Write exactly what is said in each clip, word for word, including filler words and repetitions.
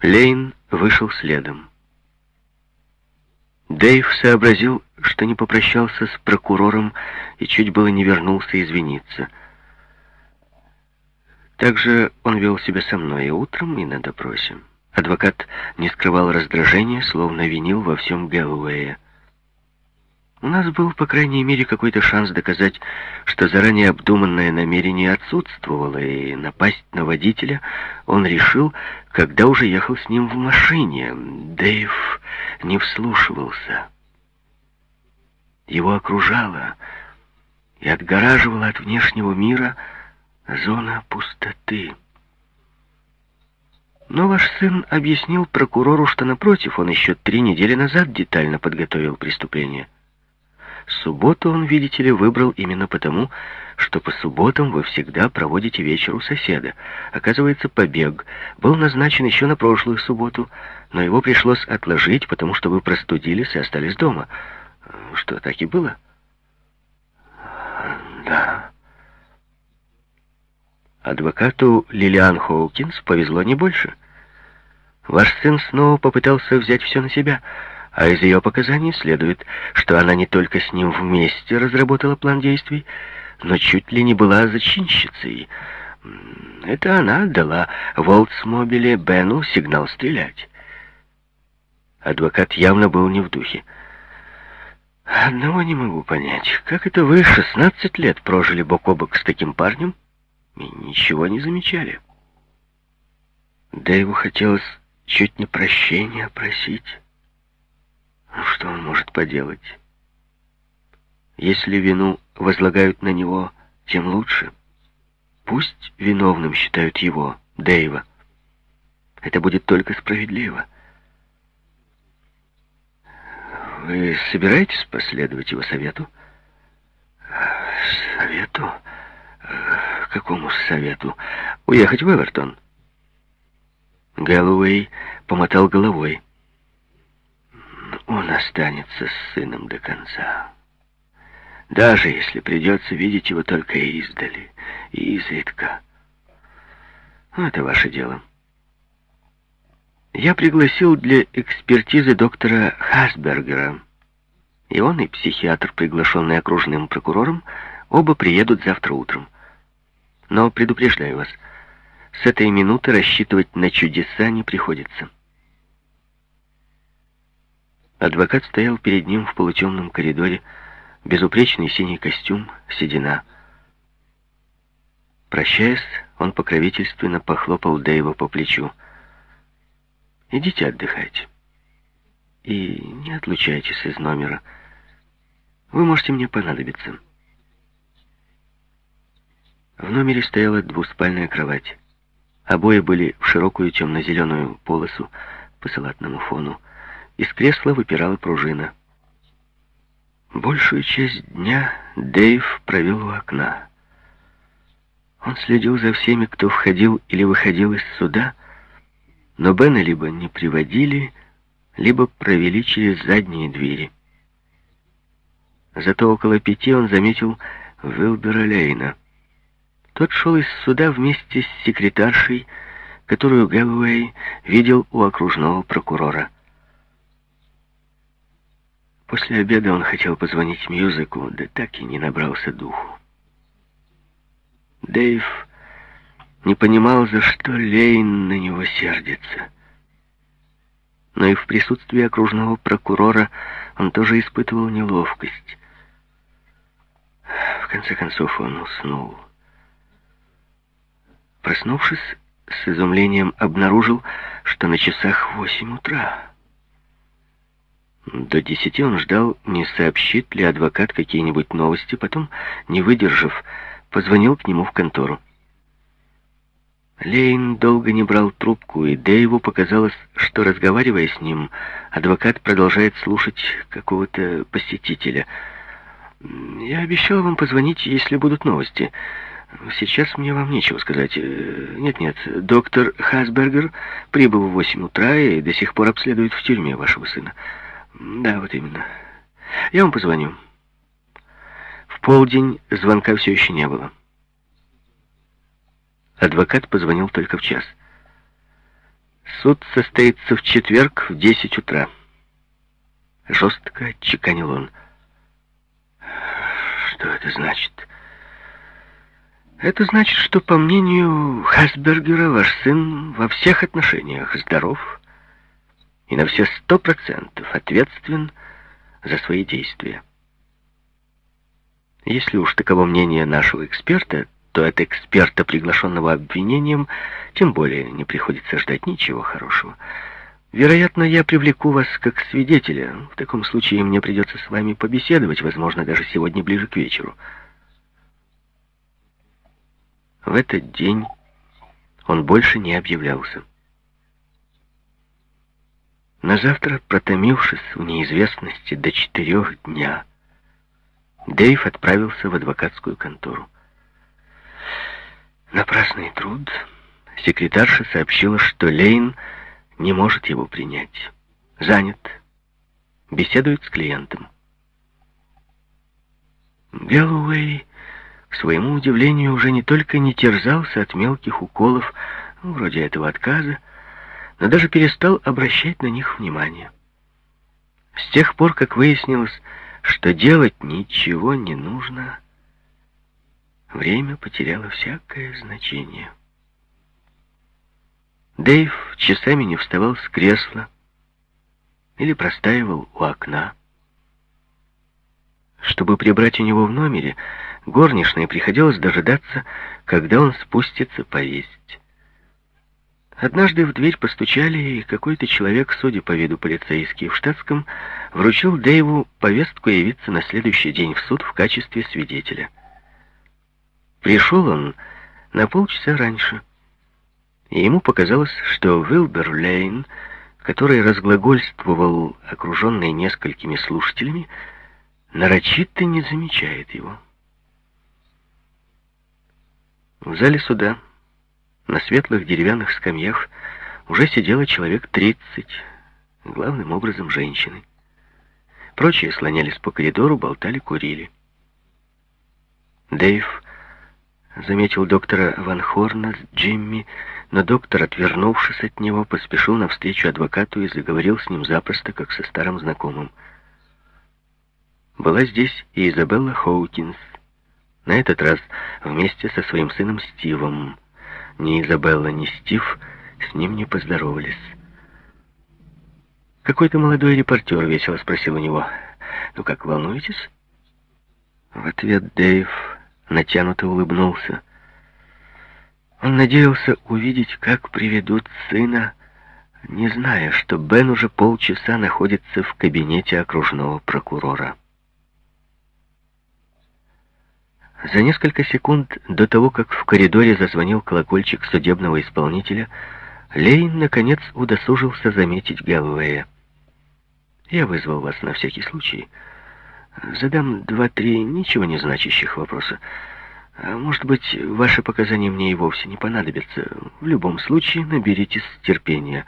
Лейн вышел следом. Дэйв сообразил, что не попрощался с прокурором и чуть было не вернулся извиниться. Также он вел себя со мной и утром, и на допросе. Адвокат не скрывал раздражения, словно винил во всем Гэллоуэя. У нас был, по крайней мере, какой-то шанс доказать, что заранее обдуманное намерение отсутствовало, и напасть на водителя он решил, когда уже ехал с ним в машине. Дэйв не вслушивался. Его окружала и отгораживала от внешнего мира зона пустоты. Но ваш сын объяснил прокурору, что, напротив, он еще три недели назад детально подготовил преступление. Субботу он, видите ли, выбрал именно потому, что по субботам вы всегда проводите вечер у соседа. Оказывается, побег был назначен еще на прошлую субботу, но его пришлось отложить, потому что вы простудились и остались дома. Что, так и было? Да. Адвокату Лилиан Хоукинс повезло не больше. Ваш сын снова попытался взять все на себя, а из ее показаний следует, что она не только с ним вместе разработала план действий, но чуть ли не была зачинщицей. Это она отдала в Олдсмобиле Бену сигнал стрелять. Адвокат явно был не в духе. Одного не могу понять. Как это вы шестнадцать лет прожили бок о бок с таким парнем и ничего не замечали? Дэйву хотелось чуть не прощения просить. Ну, что он может поделать? Если вину возлагают на него, тем лучше. Пусть виновным считают его, Дэйва. Это будет только справедливо. Вы собираетесь последовать его совету? Совету? Какому совету? Уехать в Эвертон. Гэллоуэй помотал головой. Он останется с сыном до конца. Даже если придется видеть его только издали и изредка. Ну, это ваше дело. Я пригласил для экспертизы доктора Хасбергера. И он, и психиатр, приглашенный окружным прокурором, оба приедут завтра утром. Но предупреждаю вас, с этой минуты рассчитывать на чудеса не приходится. Адвокат стоял перед ним в полутемном коридоре, безупречный синий костюм, седина. Прощаясь, он покровительственно похлопал Дэйва по плечу. «Идите отдыхайте. И не отлучайтесь из номера. Вы можете мне понадобиться». В номере стояла двуспальная кровать. Обои были в широкую темно-зеленую полосу по салатному фону. Из кресла выпирала пружина. Большую часть дня Дэйв провел у окна. Он следил за всеми, кто входил или выходил из суда, но Бена либо не приводили, либо провели через задние двери. Зато около пяти он заметил Уилбера Лейна. Тот шел из суда вместе с секретаршей, которую Гэллоуэй видел у окружного прокурора. После обеда он хотел позвонить Мьюзику, да так и не набрался духу. Дэйв не понимал, за что Лейн на него сердится. Но и в присутствии окружного прокурора он тоже испытывал неловкость. В конце концов он уснул. Проснувшись, с изумлением обнаружил, что на часах восемь утра. До десяти он ждал, не сообщит ли адвокат какие-нибудь новости, потом, не выдержав, позвонил к нему в контору. Лейн долго не брал трубку, и Дэйву показалось, что, разговаривая с ним, адвокат продолжает слушать какого-то посетителя. «Я обещал вам позвонить, если будут новости. Сейчас мне вам нечего сказать. Нет-нет, доктор Хасбергер прибыл в восемь утра и до сих пор обследует в тюрьме вашего сына. Да, вот именно. Я вам позвоню». В полдень звонка все еще не было. Адвокат позвонил только в час. Суд состоится в четверг в десять утра. Жестко отчеканил он. Что это значит? Это значит, что, по мнению Хасбергера, ваш сын во всех отношениях здоров и на все сто процентов ответственен за свои действия. Если уж таково мнение нашего эксперта, то от эксперта, приглашенного обвинением, тем более не приходится ждать ничего хорошего. Вероятно, я привлеку вас как свидетеля. В таком случае мне придется с вами побеседовать, возможно, даже сегодня ближе к вечеру. В этот день он больше не объявлялся. На завтра, протомившись в неизвестности до четырех дня, Дэйв отправился в адвокатскую контору. Напрасный труд. Секретарша сообщила, что Лейн не может его принять. Занят. Беседует с клиентом. Гэллоуэй, к своему удивлению, уже не только не терзался от мелких уколов, ну, вроде этого отказа, но даже перестал обращать на них внимание. С тех пор, как выяснилось, что делать ничего не нужно, время потеряло всякое значение. Дэйв часами не вставал с кресла или простаивал у окна. Чтобы прибрать у него в номере, горничной приходилось дожидаться, когда он спустится поесть. Однажды в дверь постучали, и какой-то человек, судя по виду полицейский в штатском, вручил Дэйву повестку явиться на следующий день в суд в качестве свидетеля. Пришел он на полчаса раньше, и ему показалось, что Уилбер Лейн, который разглагольствовал, окруженный несколькими слушателями, нарочито не замечает его. В зале суда на светлых деревянных скамьях уже сидело человек тридцать, главным образом женщины. Прочие слонялись по коридору, болтали, курили. Дэйв заметил доктора Ван Хорна с Джимми, но доктор, отвернувшись от него, поспешил навстречу адвокату и заговорил с ним запросто, как со старым знакомым. Была здесь и Изабелла Хоукинс, на этот раз вместе со своим сыном Стивом. Ни Изабелла, ни Стив с ним не поздоровались. Какой-то молодой репортер весело спросил у него: «Ну как, волнуетесь?» В ответ Дэйв натянуто улыбнулся. Он надеялся увидеть, как приведут сына, не зная, что Бен уже полчаса находится в кабинете окружного прокурора. За несколько секунд до того, как в коридоре зазвонил колокольчик судебного исполнителя, Лейн, наконец, удосужился заметить Гэллоуэя. «Я вызвал вас на всякий случай. Задам два-три ничего не значащих вопроса. А может быть, ваши показания мне и вовсе не понадобятся. В любом случае, наберитесь терпения.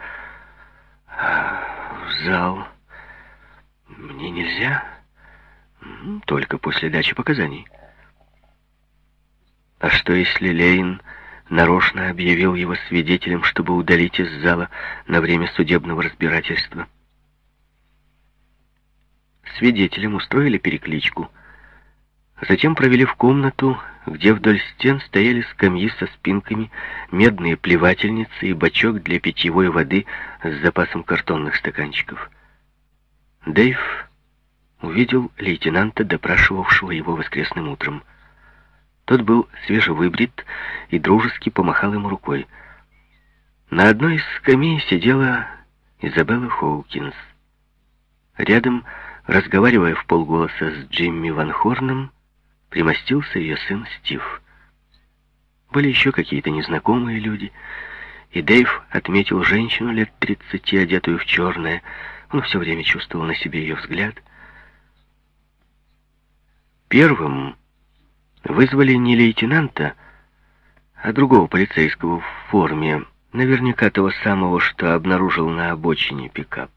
В зал мне нельзя? Только после дачи показаний». А что, если Лейн нарочно объявил его свидетелем, чтобы удалить из зала на время судебного разбирательства? Свидетелям устроили перекличку. Затем провели в комнату, где вдоль стен стояли скамьи со спинками, медные плевательницы и бачок для питьевой воды с запасом картонных стаканчиков. Дэйв увидел лейтенанта, допрашивавшего его воскресным утром. Тот был свежевыбрит и дружески помахал ему рукой. На одной из скамей сидела Изабелла Хоукинс. Рядом, разговаривая вполголоса с Джимми Ван Хорном, примостился ее сын Стив. Были еще какие-то незнакомые люди, и Дэйв отметил женщину лет тридцати, одетую в черное. Он все время чувствовал на себе ее взгляд. Первым вызвали не лейтенанта, а другого полицейского в форме, наверняка того самого, что обнаружил на обочине пикап.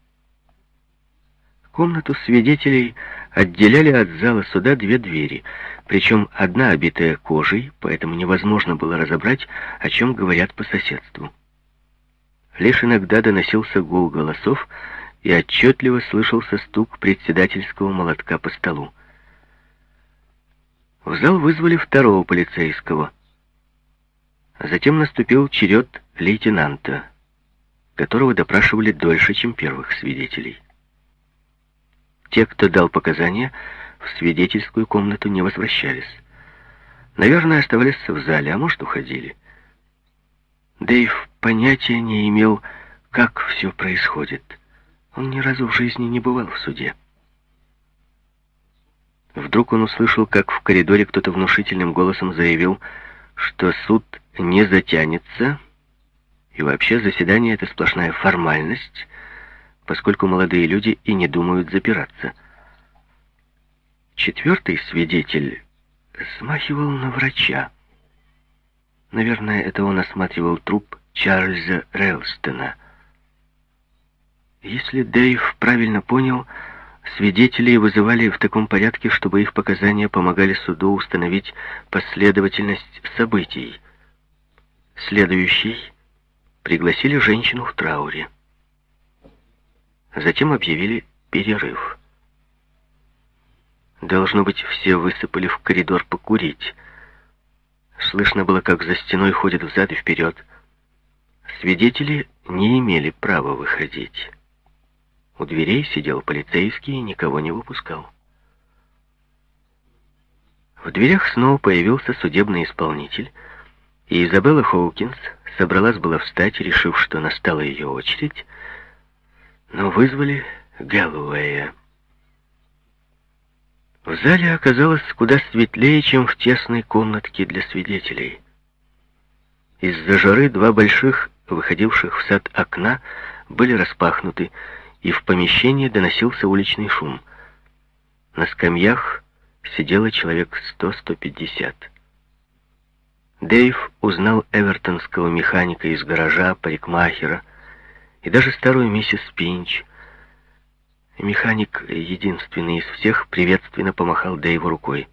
Комнату свидетелей отделяли от зала суда две двери, причем одна обитая кожей, поэтому невозможно было разобрать, о чем говорят по соседству. Лишь иногда доносился гул голосов, и отчетливо слышался стук председательского молотка по столу. В зал вызвали второго полицейского. Затем наступил черед лейтенанта, которого допрашивали дольше, чем первых свидетелей. Те, кто дал показания, в свидетельскую комнату не возвращались. Наверное, оставались в зале, а может, уходили. Дэйв понятия не имел, как все происходит. Он ни разу в жизни не бывал в суде. Вдруг он услышал, как в коридоре кто-то внушительным голосом заявил, что суд не затянется, и вообще заседание — это сплошная формальность, поскольку молодые люди и не думают запираться. Четвертый свидетель смахивал на врача. Наверное, это он осматривал труп Чарльза Рэлстона. Если Дэйв правильно понял, свидетелей вызывали в таком порядке, чтобы их показания помогали суду установить последовательность событий. Следующий пригласили женщину в трауре. Затем объявили перерыв. Должно быть, все высыпали в коридор покурить. Слышно было, как за стеной ходят взад и вперед. Свидетели не имели права выходить. У дверей сидел полицейский и никого не выпускал. В дверях снова появился судебный исполнитель, и Изабелла Хоукинс собралась было встать, решив, что настала ее очередь, но вызвали Гэллоуэя. В зале оказалось куда светлее, чем в тесной комнатке для свидетелей. Из-за жары два больших, выходивших в сад окна, были распахнуты, и в помещении доносился уличный шум. На скамьях сидело человек сто-сто пятьдесят. Дэйв узнал эвертонского механика из гаража, парикмахера и даже старую миссис Пинч. Механик, единственный из всех, приветственно помахал Дэйву рукой.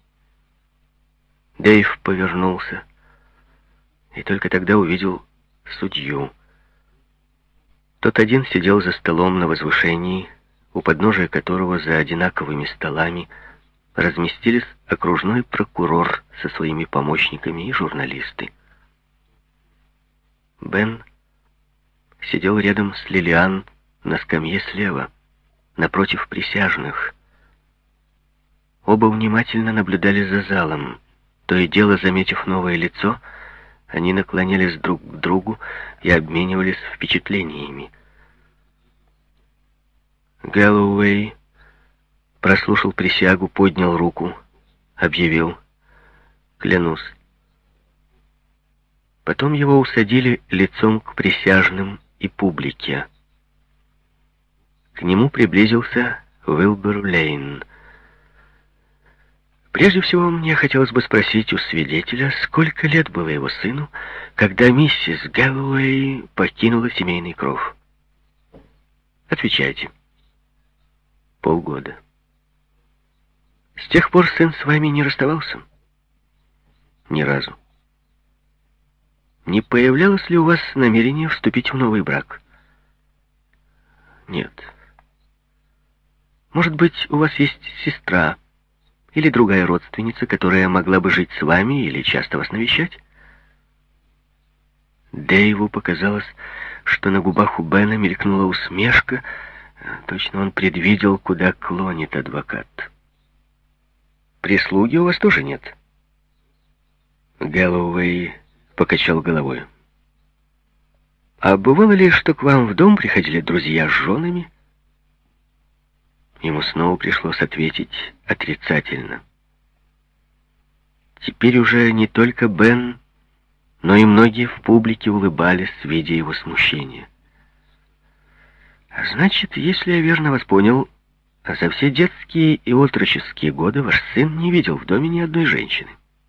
Дэйв повернулся и только тогда увидел судью. Тот один сидел за столом на возвышении, у подножия которого за одинаковыми столами разместились окружной прокурор со своими помощниками и журналисты. Бен сидел рядом с Лилиан на скамье слева, напротив присяжных. Оба внимательно наблюдали за залом. То и дело, заметив новое лицо, они наклонялись друг к другу и обменивались впечатлениями. Гэллоуэй прослушал присягу, поднял руку, объявил: «Клянусь». Потом его усадили лицом к присяжным и публике. К нему приблизился Уилбер Лейн. Прежде всего, мне хотелось бы спросить у свидетеля, сколько лет было его сыну, когда миссис Гэллоуэй покинула семейный кров. Отвечайте. Полгода. С тех пор сын с вами не расставался? Ни разу. Не появлялось ли у вас намерение вступить в новый брак? Нет. Может быть, у вас есть сестра или другая родственница, которая могла бы жить с вами или часто вас навещать? Дэйву показалось, что на губах у Бена мелькнула усмешка. Точно он предвидел, куда клонит адвокат. Прислуги у вас тоже нет? Гэллоуэй покачал головой. А бывало ли, что к вам в дом приходили друзья с женами? Ему снова пришлось ответить отрицательно. Теперь уже не только Бен, но и многие в публике улыбались, видя его смущение. Значит, если я верно вас понял, за все детские и отроческие годы ваш сын не видел в доме ни одной женщины.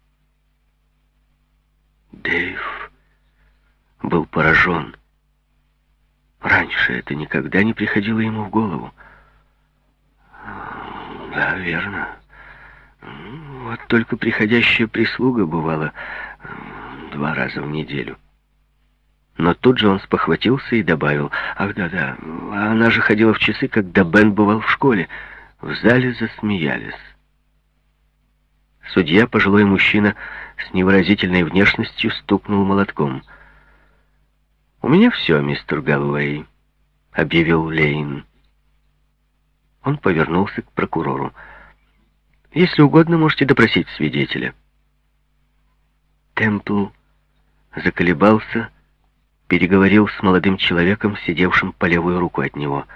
Дэйв был поражен. Раньше это никогда не приходило ему в голову. Да, верно. Вот только приходящая прислуга бывала два раза в неделю. Но тут же он спохватился и добавил: «Ах, да-да, она же ходила в часы, когда Бен бывал в школе». В зале засмеялись. Судья, пожилой мужчина с невыразительной внешностью, стукнул молотком. «У меня все, мистер Гэллоуэй», — объявил Лейн. Он повернулся к прокурору. «Если угодно, можете допросить свидетеля». Темпл заколебался, переговорил с молодым человеком, сидевшим по левую руку от него.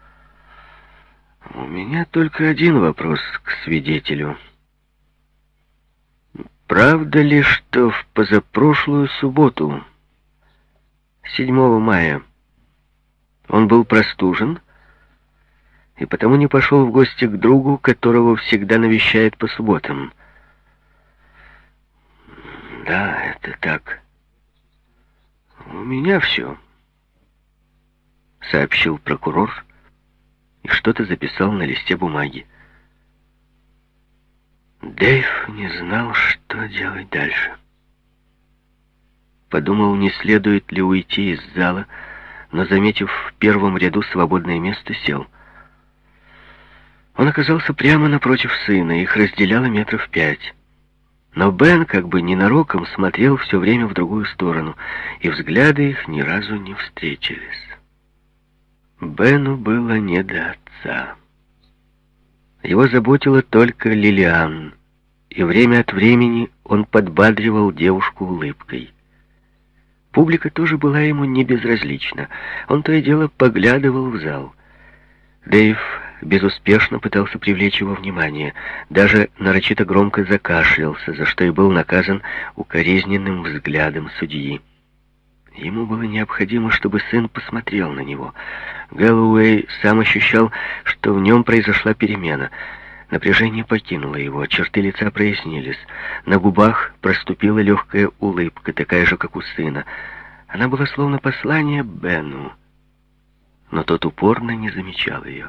«У меня только один вопрос к свидетелю. Правда ли, что в позапрошлую субботу, седьмого мая, он был простужен и потому не пошел в гости к другу, которого всегда навещает по субботам?» «Да, это так. У меня все», — сообщил прокурор и что-то записал на листе бумаги. Дэйв не знал, что делать дальше. Подумал, не следует ли уйти из зала, но, заметив в первом ряду свободное место, сел. Он оказался прямо напротив сына, их разделяло метров пять. Но Бен как бы ненароком смотрел все время в другую сторону, и взгляды их ни разу не встретились. Бену было не до отца. Его заботила только Лилиан, и время от времени он подбадривал девушку улыбкой. Публика тоже была ему не безразлична. Он то и дело поглядывал в зал. Дэйв безуспешно пытался привлечь его внимание, даже нарочито громко закашлялся, за что и был наказан укоризненным взглядом судьи. Ему было необходимо, чтобы сын посмотрел на него. Гэллоуэй сам ощущал, что в нем произошла перемена. Напряжение покинуло его, черты лица прояснились. На губах проступила легкая улыбка, такая же, как у сына. Она была словно послание Бену, но тот упорно не замечал ее.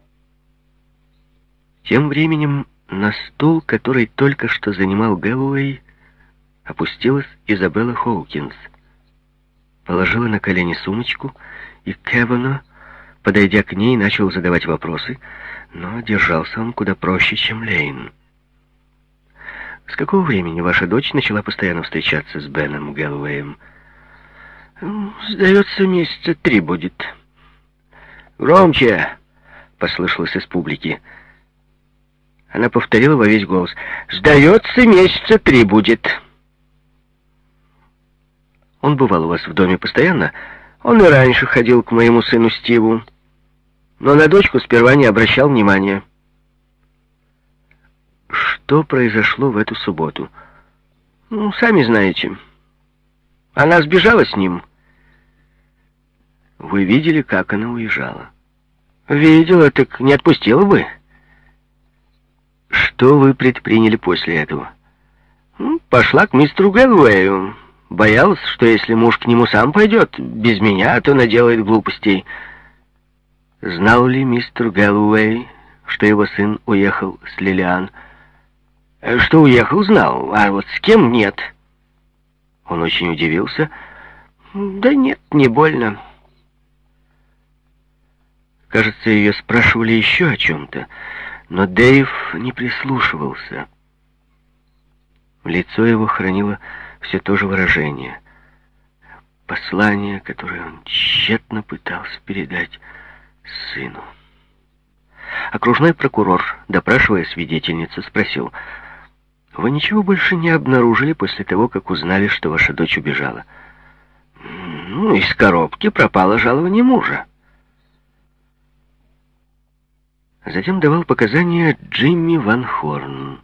Тем временем на стул, который только что занимал Гэллоуэй, опустилась Изабелла Хоукинс. Положила на колени сумочку, и Кевано, подойдя к ней, начал задавать вопросы, но держался он куда проще, чем Лейн. «С какого времени ваша дочь начала постоянно встречаться с Беном Гэллоуэем?» «Сдается, месяца три будет». «Громче!» — послышалось из публики. Она повторила во весь голос: «Сдается, месяца три будет». «Он бывал у вас в доме постоянно?» «Он и раньше ходил к моему сыну Стиву, но на дочку сперва не обращал внимания». «Что произошло в эту субботу?» «Ну, сами знаете. Она сбежала с ним». «Вы видели, как она уезжала?» «Видела, так не отпустила бы». «Что вы предприняли после этого?» ну, «Пошла к мистеру Гэллоуэю. Боялась, что если муж к нему сам пойдет, без меня, то наделает глупостей». «Знал ли мистер Гэллоуэй, что его сын уехал с Лилиан?» «Что уехал, знал, а вот с кем нет». Он очень удивился. «Да нет, не больно». Кажется, ее спрашивали еще о чем-то, но Дэйв не прислушивался. Лицо его хранило все то же выражение. Послание, которое он тщетно пытался передать сыну. Окружной прокурор, допрашивая свидетельницу, спросил: «Вы ничего больше не обнаружили после того, как узнали, что ваша дочь убежала?» «Ну, из коробки пропало жалование мужа». Затем давал показания Джимми Ван Хорн.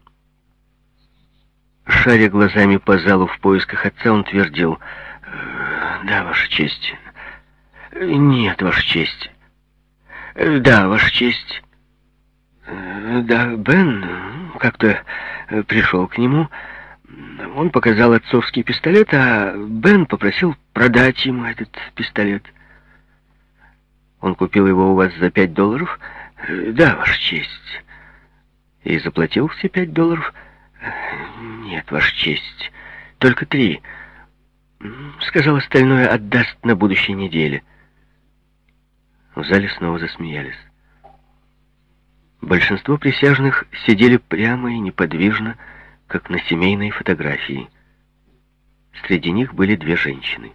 Шаря глазами по залу в поисках отца, он твердил: «Да, Ваша честь. Нет, Ваша честь. Да, Ваша честь. Да, Бен как-то пришел к нему. Он показал отцовский пистолет, а Бен попросил продать ему этот пистолет. Он купил его у вас за пять долларов? Да, Ваша честь. И заплатил все пять долларов? Нет, Ваша честь. Только три. Сказал, остальное отдаст на будущей неделе. В зале снова засмеялись. Большинство присяжных сидели прямо и неподвижно, как на семейной фотографии. Среди них были две женщины.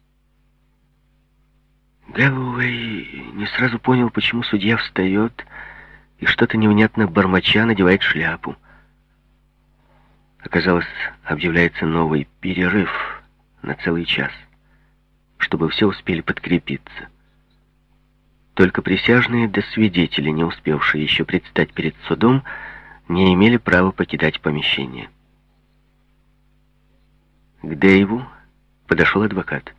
Гэллоуэй не сразу понял, почему судья встает и что-то невнятно бормоча надевает шляпу. Оказалось, объявляется новый перерыв на целый час, чтобы все успели подкрепиться. Только присяжные да свидетели, не успевшие еще предстать перед судом, не имели права покидать помещение. К Дэйву подошел адвокат.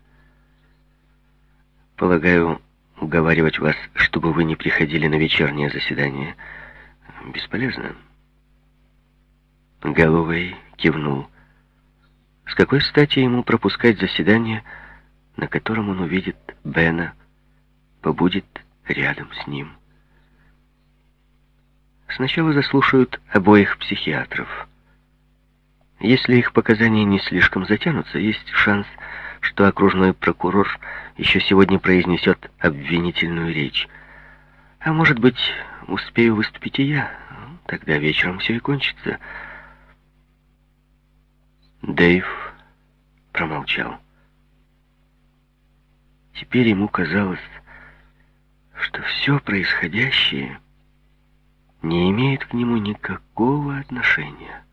«Полагаю, уговаривать вас, чтобы вы не приходили на вечернее заседание, бесполезно». Гэллоуэй кивнул. С какой стати ему пропускать заседание, на котором он увидит Бена, побудет рядом с ним? Сначала заслушают обоих психиатров. Если их показания не слишком затянутся, есть шанс, что окружной прокурор еще сегодня произнесет обвинительную речь. А может быть, успею выступить и я. Тогда вечером все и кончится. Дэйв промолчал. Теперь ему казалось, что все происходящее не имеет к нему никакого отношения.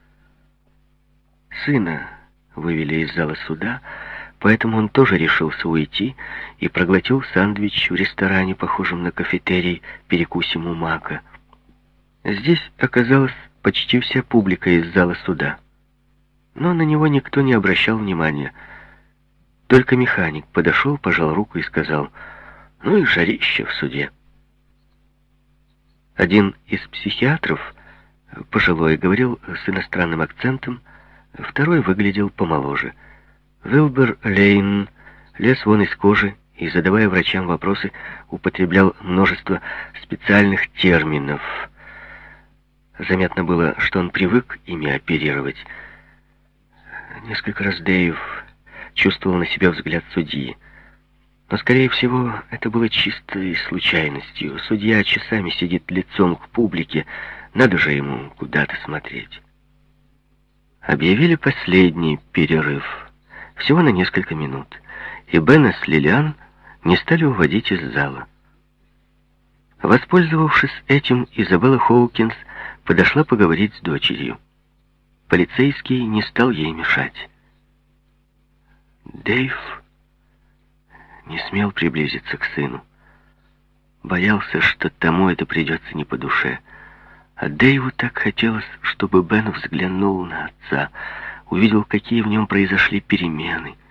Сына вывели из зала суда, поэтому он тоже решился уйти и проглотил сэндвич в ресторане, похожем на кафетерий «Перекусим у Мака». Здесь оказалась почти вся публика из зала суда, но на него никто не обращал внимания. Только механик подошел, пожал руку и сказал: «Ну и жарище в суде». Один из психиатров, пожилой, говорил с иностранным акцентом, второй выглядел помоложе. Вилбер Лейн лез вон из кожи и, задавая врачам вопросы, употреблял множество специальных терминов. Заметно было, что он привык ими оперировать. Несколько раз Дэйв чувствовал на себе взгляд судьи. Но, скорее всего, это было чистой случайностью. Судья часами сидит лицом к публике, надо же ему куда-то смотреть. Объявили последний перерыв, всего на несколько минут, и Бена с Лилиан не стали уводить из зала. Воспользовавшись этим, Изабелла Хоукинс подошла поговорить с дочерью. Полицейский не стал ей мешать. Дэйв не смел приблизиться к сыну. Боялся, что тому это придется не по душе. А Дэйву так хотелось, чтобы Бен взглянул на отца, увидел, какие в нем произошли перемены.